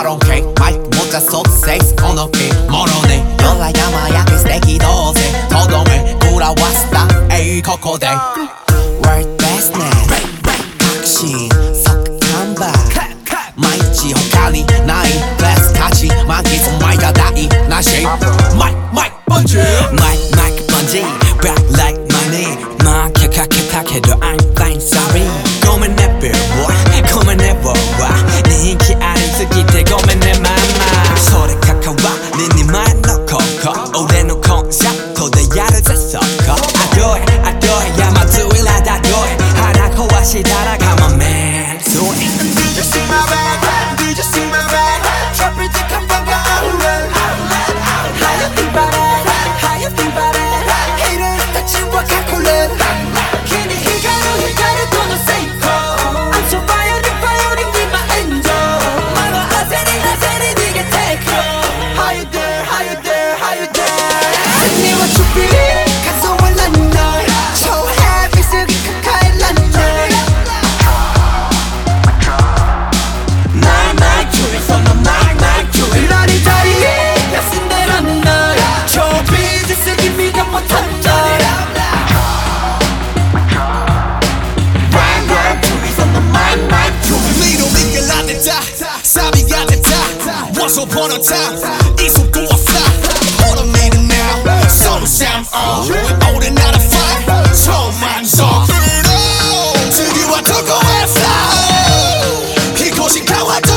I don't care マイク持った即セイスこの気ものに夜は山焼け素敵どうせとどめ裏はスターここで Word best name 確信即完売毎日他にないプレス価値満喫前が大なしマイクバンジーマイクバンジー Black like money 負けかけたけど I'm fine sorry ごめんね Bill boy ごめんね boy 人気ありすぎてごめんねママそれ関わりに前のここ俺のコンサートでやるぜそこアドイ山津いらだどい腹壊したらカモメン Do it Did you see my bag? Did you see my bag? Drop it to come back outlet How you think about it? How you think about it? Haters touch you what calculate 괜히 희가루 또 no seiko I'm so firing with my angel 말로 하세니 네게 take off How you dare? How you dare? How you dare? Tell me what you feel 가성을 난 널 초해 비슬기 가까이 난 널 Once upon a time, 이 속도와 fly Automated now, solo sound old and out of fire 처음만 성 특유한 턱과 fly 이곳이 강화도